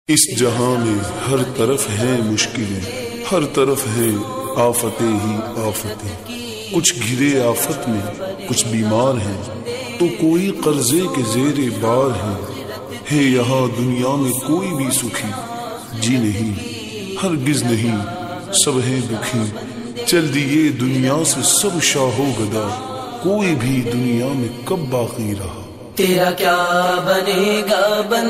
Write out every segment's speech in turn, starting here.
اس جہاں میں ہر طرف ہیں مشکلیں، ہر طرف ہیں آفتیں ہی آفتیں، کچھ گھرے آفت میں، کچھ بیمار ہیں تو کوئی قرضے کے زیر بار ہے یہاں دنیا میں کوئی بھی سکھی جی نہیں، ہرگز نہیں، سب ہیں دکھی، چل دیے دنیا سے سب شاہو گدا، کوئی بھی دنیا میں کب باقی رہا۔ تیرا کیا بنے گا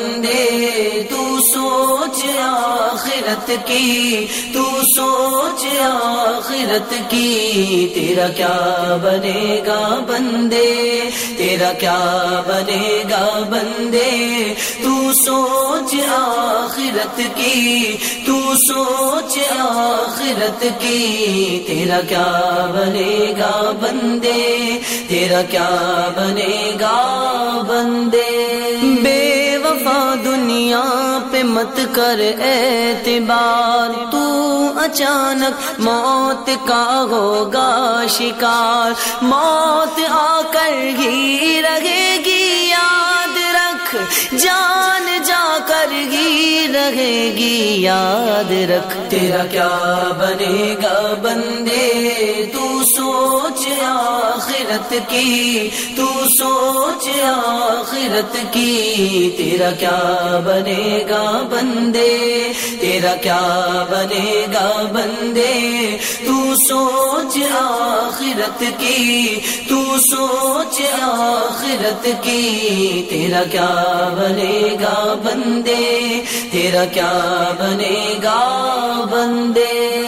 بندے، تو سوچ آخرت کی، تو سوچ آخرت کی، تیرا کیا بنے گا بندے، تیرا کیا بنے گا بندے، تو سوچ آخرت کی، تو سوچ آخرت کی، تیرا کیا بنے گا بندے، تیرا کیا بنے گا بندے۔ بے وفا دنیا پہ مت کر اعتبار، تو اچانک موت کا ہوگا شکار، موت آ کر ہی رہے گی، یاد رکھ، جان جا کر ہی رہے گی، یاد رکھ۔ تیرا کیا بنے گا بندے، تو سوچ آخرت کی، تو سوچ آخرت کی، تیرا کیا بنے گا بندے، تیرا کیا بنے گا بندے، تو سوچ آخرت کی، تو سوچ آخرت کی، تیرا کیا بنے گا بندے، تیرا کیا بنے گا بندے۔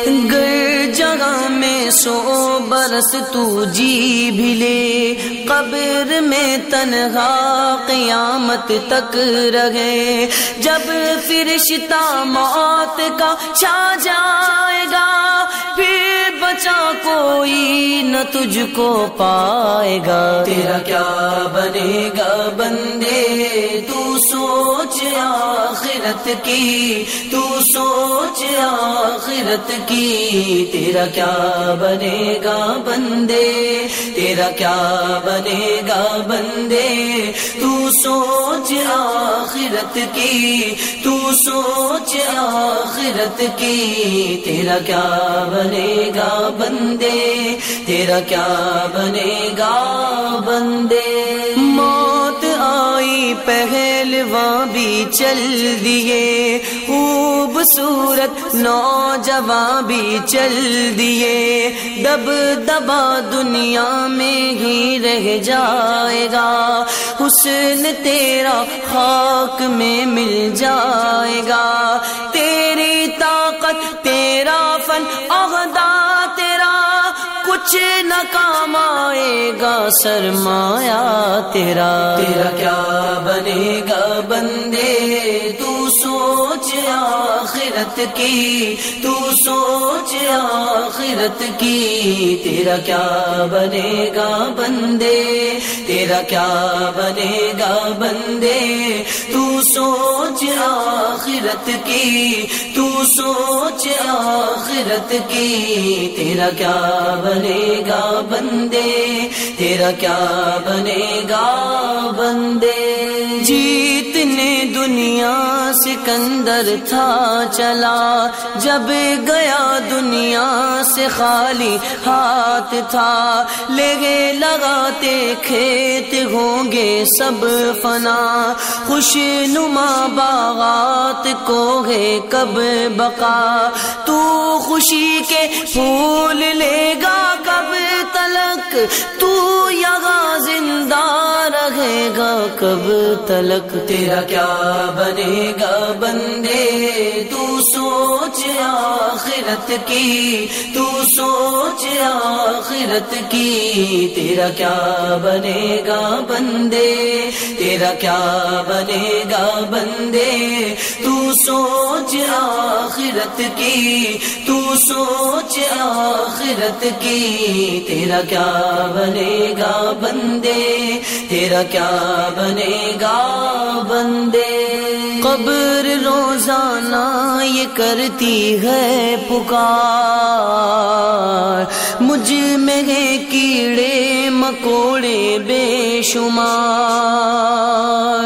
گر جگہ میں 100 برس تو جی بھی لے، قبر میں تنہا قیامت تک رہے، جب فرشتہ موت کا چھا جائے گا، پھر بچا کوئی نہ تجھ کو پائے گا۔ تیرا کیا بنے گا بندے، تو سوچ آخرت کی، تو سوچ آخرت کی، تیرا کیا بنے گا بندے، تیرا کیا بنے گا بندے، تو سوچ آخرت کی، تو سوچ آخرت کی، تیرا کیا بنے گا بندے، تیرا کیا بنے گا بندے۔ موت آئی پہلواں بھی چل دیے، خوبصورت نوجوان بھی چل دیے، دب دبا دنیا میں ہی رہ جائے گا، حسن تیرا خاک میں مل جائے گا، تیری طاقت تیرا فن عہدہ تیرا کچھ نہ کام آئے گا، سرمایہ تیرا۔ تیرا کیا بنے گا بندے، تو سوچ آخرت کی، تو سوچ آخرت کی، تیرا کیا بنے گا بندے، تیرا کیا بنے گا بندے، تو سوچ آخرت کی، تو سوچ آخرت کی، تیرا کیا بنے گا بندے، تیرا کیا بنے گا بندے۔ جیتنے دنیا سکندر تھا چلا، جب گیا دنیا سے خالی ہاتھ تھا، لگے لگاتے کھیت ہوں گے سب فنا، خوش نما باغات کو ہے کب بقا، تو خوشی کے پھول لے گا کب تلک، تو یہاں زندہ رہے گا کب تلک۔ تیرا کیا بنے گا بندے، تو سوچ آخرت کی، تو سوچ آخرت کی، تیرا کیا بنے گا بندے، تیرا کیا بنے گا بندے، تو سوچ آخرت کی، تو سوچ آخرت کی، تیرا کیا بنے گا بندے، تیرا کیا بنے گا بندے۔ قبر روزانہ یہ کرتی ہے پکار، مجھ میں ہے کیڑے مکوڑے بے شمار،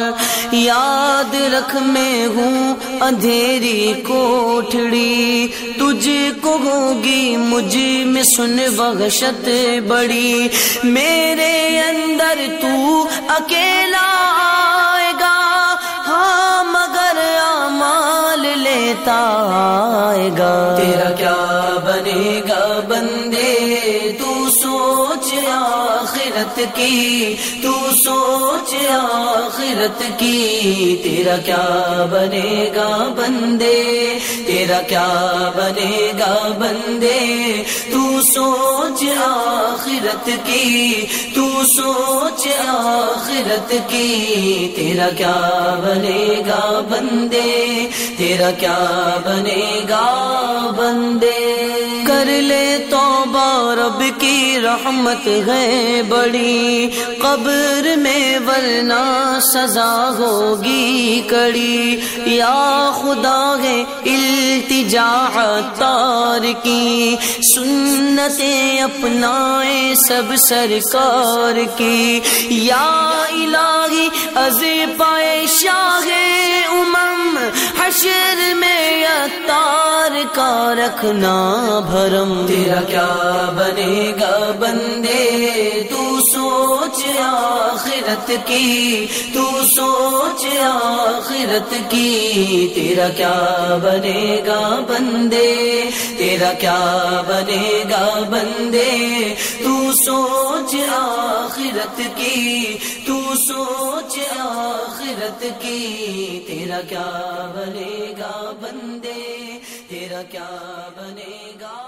یاد رکھ میں ہوں اندھیری کوٹھڑی، تجھ کو ہوگی مجھ میں سن وحشت بڑی، میرے اندر تو اکیلا آئے گا، ہاں مگر اعمال لیتا آئے گا، تیرا کیا بنے گا بندے تو سوچ آخرت کی، تو سوچ آخرت کی، تیرا کیا بنے گا بندے، تیرا کیا بنے گا بندے، تو سوچ آخرت کی، تو سوچ آخرت کی، تیرا کیا بنے گا بندے، تیرا کیا بنے گا بندے، کر لے توبہ رب کی رحمت ہے بڑی، قبر میں ورنہ سزا ہوگی کڑی، یا خدا ہے التجا عطار کی، سنتیں اپنائے سب سرکار کی، یا الہی از پائے شاہ امم، حشر میں عطار کا رکھنا بھرم، تیرا کیا بنے گا بندے تو سوچ آخرت کی، تو سوچ آخرت کی، تیرا کیا بنے گا بندے، تیرا کیا بنے گا بندے، تو سوچ آخرت کی، تو سوچ آخرت کی، تیرا کیا بنے گا بندے، تیرا کیا بنے گا